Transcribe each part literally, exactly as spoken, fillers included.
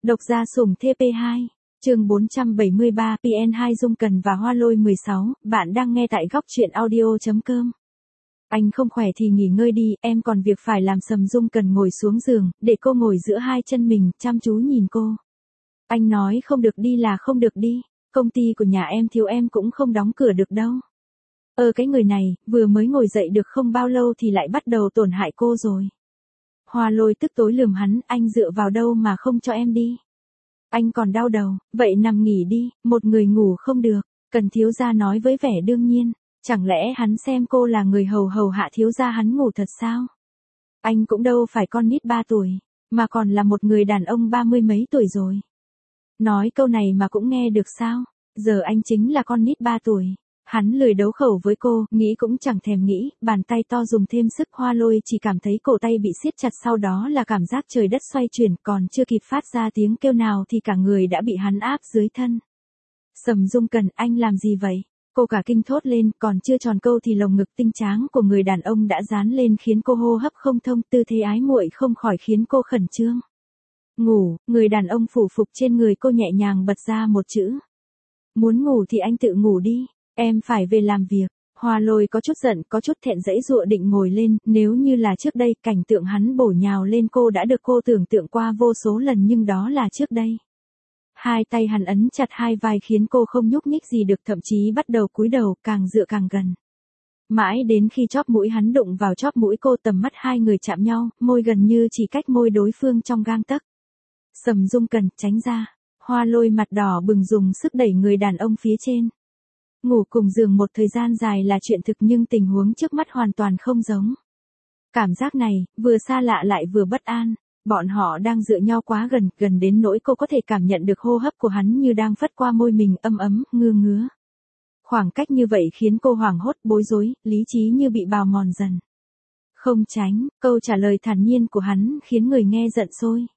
Độc gia sủng T P hai, chương bốn trăm bảy mươi ba, P N hai Dung Cần và Hoa Lôi mười sáu, bạn đang nghe tại góc truyện audio.com. Anh không khỏe thì nghỉ ngơi đi, em còn việc phải làm. Sầm Dung Cần ngồi xuống giường, để cô ngồi giữa hai chân mình, chăm chú nhìn cô. Anh nói không được đi là không được đi, công ty của nhà em thiếu em cũng không đóng cửa được đâu. Ờ cái người này, vừa mới ngồi dậy được không bao lâu thì lại bắt đầu tổn hại cô rồi. Hoa Lôi tức tối lườm hắn, anh dựa vào đâu mà không cho em đi. Anh còn đau đầu, vậy nằm nghỉ đi, một người ngủ không được, Cần thiếu gia nói với vẻ đương nhiên, chẳng lẽ hắn xem cô là người hầu hầu hạ thiếu gia hắn ngủ thật sao? Anh cũng đâu phải con nít ba tuổi, mà còn là một người đàn ông ba mươi mấy tuổi rồi. Nói câu này mà cũng nghe được sao? Giờ anh chính là con nít ba tuổi. Hắn lười đấu khẩu với cô, nghĩ cũng chẳng thèm nghĩ, bàn tay to dùng thêm sức. Hoa Lôi chỉ cảm thấy cổ tay bị siết chặt, sau đó là cảm giác trời đất xoay chuyển, còn chưa kịp phát ra tiếng kêu nào thì cả người đã bị hắn áp dưới thân. Sầm Dung Cần, anh làm gì vậy? Cô cả kinh thốt lên, còn chưa tròn câu thì lồng ngực tinh tráng của người đàn ông đã dán lên khiến cô hô hấp không thông, tư thế ái muội không khỏi khiến cô khẩn trương. Ngủ, người đàn ông phủ phục trên người cô nhẹ nhàng bật ra một chữ. Muốn ngủ thì anh tự ngủ đi. Em phải về làm việc. Hoa Lôi có chút giận, có chút thẹn dãy dụa định ngồi lên, nếu như là trước đây, cảnh tượng hắn bổ nhào lên cô đã được cô tưởng tượng qua vô số lần, nhưng đó là trước đây. Hai tay hắn ấn chặt hai vai khiến cô không nhúc nhích gì được, thậm chí bắt đầu cúi đầu, càng dựa càng gần. Mãi đến khi chóp mũi hắn đụng vào chóp mũi cô, tầm mắt hai người chạm nhau, môi gần như chỉ cách môi đối phương trong gang tấc. Sầm Dung Cần, tránh ra. Hoa Lôi mặt đỏ bừng dùng sức đẩy người đàn ông phía trên. Ngủ cùng giường một thời gian dài là chuyện thực, nhưng tình huống trước mắt hoàn toàn không giống. Cảm giác này, vừa xa lạ lại vừa bất an. Bọn họ đang dựa nhau quá gần, gần đến nỗi cô có thể cảm nhận được hô hấp của hắn như đang phất qua môi mình, ấm ấm, ngưa ngứa. Khoảng cách như vậy khiến cô hoảng hốt, bối rối, lý trí như bị bào mòn dần. Không tránh, câu trả lời thản nhiên của hắn khiến người nghe giận sôi.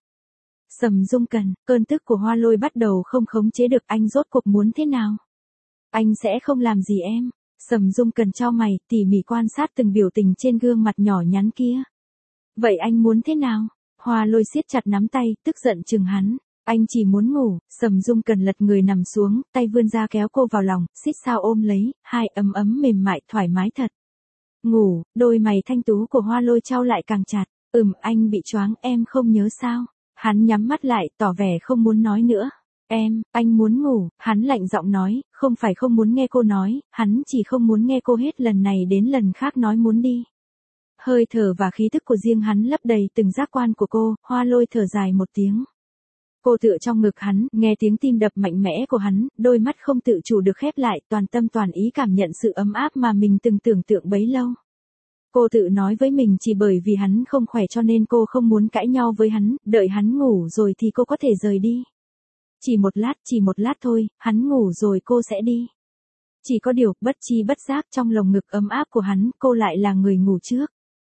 Sầm Dung Cần, cơn tức của Hoa Lôi bắt đầu không khống chế được, anh rốt cuộc muốn thế nào? Anh sẽ không làm gì em. Sầm Dung Cần chau mày, tỉ mỉ quan sát từng biểu tình trên gương mặt nhỏ nhắn kia. Vậy anh muốn thế nào? Hoa Lôi siết chặt nắm tay, tức giận chừng hắn. Anh chỉ muốn ngủ. Sầm Dung Cần lật người nằm xuống, tay vươn ra kéo cô vào lòng, xít sao ôm lấy, hai ấm ấm mềm mại, thoải mái thật. Ngủ, đôi mày thanh tú của Hoa Lôi chau lại càng chặt. Ừm, anh bị choáng, em không nhớ sao? Hắn nhắm mắt lại, tỏ vẻ không muốn nói nữa. Em, anh muốn ngủ, hắn lạnh giọng nói, không phải không muốn nghe cô nói, hắn chỉ không muốn nghe cô hết lần này đến lần khác nói muốn đi. Hơi thở và khí tức của riêng hắn lấp đầy từng giác quan của cô. Hoa Lôi thở dài một tiếng. Cô tựa trong ngực hắn, nghe tiếng tim đập mạnh mẽ của hắn, đôi mắt không tự chủ được khép lại, toàn tâm toàn ý cảm nhận sự ấm áp mà mình từng tưởng tượng bấy lâu. Cô tự nói với mình chỉ bởi vì hắn không khỏe cho nên cô không muốn cãi nhau với hắn, đợi hắn ngủ rồi thì cô có thể rời đi. Chỉ một lát, chỉ một lát thôi, hắn ngủ rồi cô sẽ đi. Chỉ có điều, bất chi bất giác trong lồng ngực ấm áp của hắn, cô lại là người ngủ trước.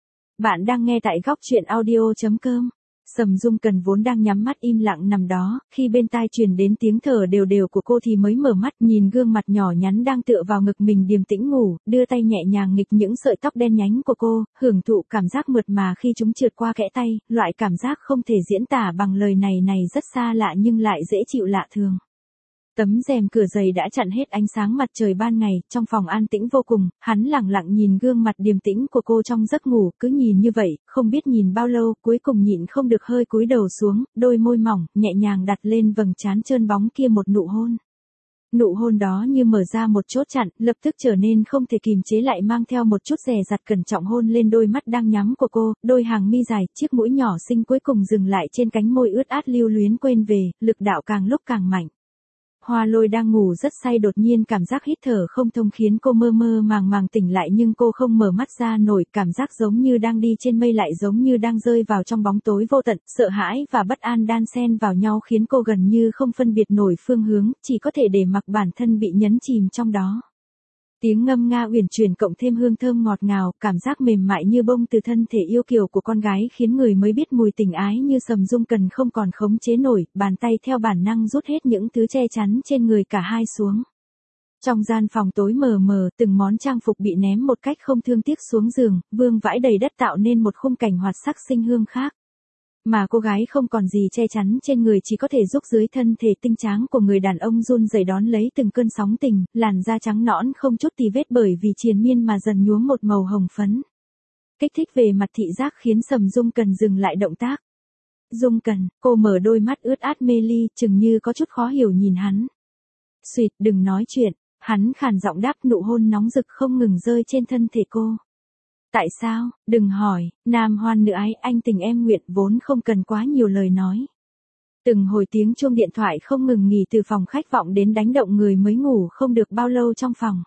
Bạn đang nghe tại góc truyện audio.com. Sầm Dung Cần vốn đang nhắm mắt im lặng nằm đó, khi bên tai truyền đến tiếng thở đều đều của cô thì mới mở mắt, nhìn gương mặt nhỏ nhắn đang tựa vào ngực mình điềm tĩnh ngủ, đưa tay nhẹ nhàng nghịch những sợi tóc đen nhánh của cô, hưởng thụ cảm giác mượt mà khi chúng trượt qua kẽ tay, loại cảm giác không thể diễn tả bằng lời này này rất xa lạ nhưng lại dễ chịu lạ thường. Tấm rèm cửa dày đã chặn hết ánh sáng mặt trời ban ngày, trong phòng an tĩnh vô cùng, hắn lẳng lặng nhìn gương mặt điềm tĩnh của cô trong giấc ngủ, cứ nhìn như vậy, không biết nhìn bao lâu, cuối cùng nhịn không được hơi cúi đầu xuống, đôi môi mỏng, nhẹ nhàng đặt lên vầng trán trơn bóng kia một nụ hôn. Nụ hôn đó như mở ra một chốt chặn, lập tức trở nên không thể kìm chế lại, mang theo một chút dè dặt cẩn trọng hôn lên đôi mắt đang nhắm của cô, đôi hàng mi dài, chiếc mũi nhỏ xinh cuối cùng dừng lại trên cánh môi ướt át lưu luyến quên về, lực đạo càng lúc càng mạnh. Hoa Lôi đang ngủ rất say, đột nhiên cảm giác hít thở không thông khiến cô mơ mơ màng màng tỉnh lại, nhưng cô không mở mắt ra nổi, cảm giác giống như đang đi trên mây lại giống như đang rơi vào trong bóng tối vô tận, sợ hãi và bất an đan xen vào nhau khiến cô gần như không phân biệt nổi phương hướng, chỉ có thể để mặc bản thân bị nhấn chìm trong đó. Tiếng ngâm nga uyển chuyển cộng thêm hương thơm ngọt ngào, cảm giác mềm mại như bông từ thân thể yêu kiều của con gái khiến người mới biết mùi tình ái như Sầm Dung Cần không còn khống chế nổi, bàn tay theo bản năng rút hết những thứ che chắn trên người cả hai xuống. Trong gian phòng tối mờ mờ, từng món trang phục bị ném một cách không thương tiếc xuống giường, vương vãi đầy đất tạo nên một khung cảnh hoạt sắc sinh hương khác. Mà cô gái không còn gì che chắn trên người, chỉ có thể giúp dưới thân thể tinh tráng của người đàn ông run rẩy đón lấy từng cơn sóng tình, làn da trắng nõn không chút tì vết bởi vì triền miên mà dần nhuốm một màu hồng phấn. Kích thích về mặt thị giác khiến Sầm Dung Cần dừng lại động tác. Dung Cần, cô mở đôi mắt ướt át mê ly, chừng như có chút khó hiểu nhìn hắn. Xuyệt, đừng nói chuyện, hắn khàn giọng đáp, nụ hôn nóng rực không ngừng rơi trên thân thể cô. Tại sao, đừng hỏi, nam hoan nữ ái, anh tình em nguyện, vốn không cần quá nhiều lời nói. Từng hồi tiếng chuông điện thoại không ngừng nghỉ từ phòng khách vọng đến đánh động người mới ngủ không được bao lâu trong phòng.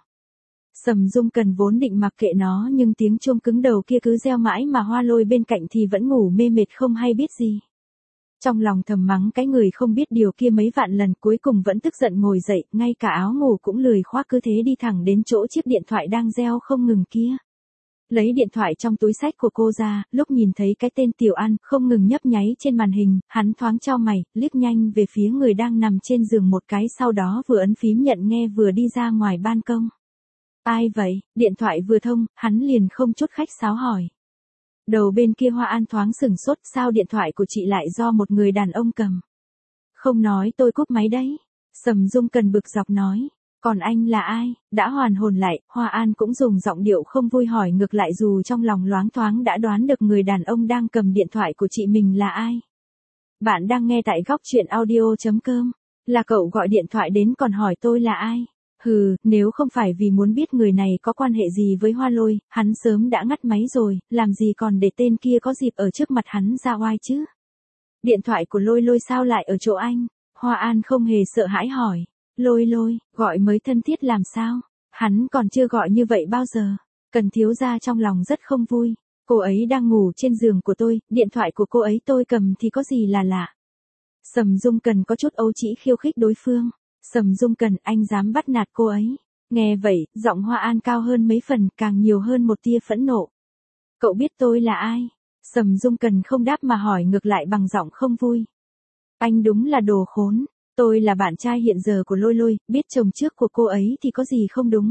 Sầm Dung Cần vốn định mặc kệ nó, nhưng tiếng chuông cứng đầu kia cứ reo mãi mà Hoa Lôi bên cạnh thì vẫn ngủ mê mệt không hay biết gì. Trong lòng thầm mắng cái người không biết điều kia mấy vạn lần, cuối cùng vẫn tức giận ngồi dậy, ngay cả áo ngủ cũng lười khoác, cứ thế đi thẳng đến chỗ chiếc điện thoại đang reo không ngừng kia. Lấy điện thoại trong túi xách của cô ra, lúc nhìn thấy cái tên Tiểu An không ngừng nhấp nháy trên màn hình, hắn thoáng chau mày, liếc nhanh về phía người đang nằm trên giường một cái, sau đó vừa ấn phím nhận nghe vừa đi ra ngoài ban công. Ai vậy? Điện thoại vừa thông, hắn liền không chút khách sáo hỏi. Đầu bên kia Hoa An thoáng sửng sốt, sao điện thoại của chị lại do một người đàn ông cầm? Không nói tôi cúp máy đấy. Sầm Dung Cần bực dọc nói. Còn anh là ai? Đã hoàn hồn lại, Hoa An cũng dùng giọng điệu không vui hỏi ngược lại, dù trong lòng loáng thoáng đã đoán được người đàn ông đang cầm điện thoại của chị mình là ai. Bạn đang nghe tại góc truyện audio chấm com. Là cậu gọi điện thoại đến còn hỏi tôi là ai? Hừ, nếu không phải vì muốn biết người này có quan hệ gì với Hoa Lôi, hắn sớm đã ngắt máy rồi, làm gì còn để tên kia có dịp ở trước mặt hắn ra oai chứ. Điện thoại của Lôi Lôi sao lại ở chỗ anh? Hoa An không hề sợ hãi hỏi. Lôi Lôi, gọi mới thân thiết làm sao? Hắn còn chưa gọi như vậy bao giờ. Cần thiếu gia trong lòng rất không vui. Cô ấy đang ngủ trên giường của tôi, điện thoại của cô ấy tôi cầm thì có gì là lạ. Sầm Dung Cần có chút ấu trĩ khiêu khích đối phương. Sầm Dung Cần, anh dám bắt nạt cô ấy. Nghe vậy, giọng Hoa An cao hơn mấy phần, càng nhiều hơn một tia phẫn nộ. Cậu biết tôi là ai? Sầm Dung Cần không đáp mà hỏi ngược lại bằng giọng không vui. Anh đúng là đồ khốn. Tôi là bạn trai hiện giờ của Lôi Lôi, biết chồng trước của cô ấy thì có gì không đúng.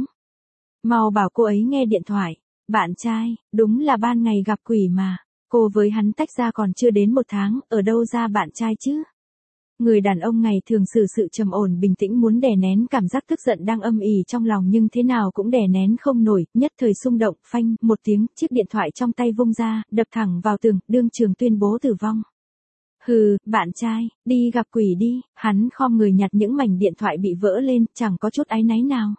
Mau bảo cô ấy nghe điện thoại. Bạn trai, đúng là ban ngày gặp quỷ mà. Cô với hắn tách ra còn chưa đến một tháng, ở đâu ra bạn trai chứ? Người đàn ông ngày thường xử sự trầm ổn bình tĩnh, muốn đè nén cảm giác tức giận đang âm ỉ trong lòng nhưng thế nào cũng đè nén không nổi, nhất thời xung động, phanh, một tiếng, chiếc điện thoại trong tay vung ra, đập thẳng vào tường, đương trường tuyên bố tử vong. Hừ, bạn trai, đi gặp quỷ đi, hắn khom người nhặt những mảnh điện thoại bị vỡ lên, chẳng có chút áy náy nào.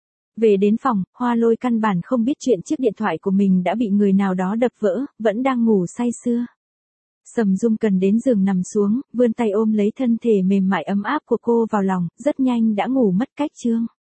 Về đến phòng, Hoa Lôi căn bản không biết chuyện chiếc điện thoại của mình đã bị người nào đó đập vỡ, vẫn đang ngủ say sưa. Sầm Dung Cần đến giường nằm xuống, vươn tay ôm lấy thân thể mềm mại ấm áp của cô vào lòng, rất nhanh đã ngủ mất cách chương.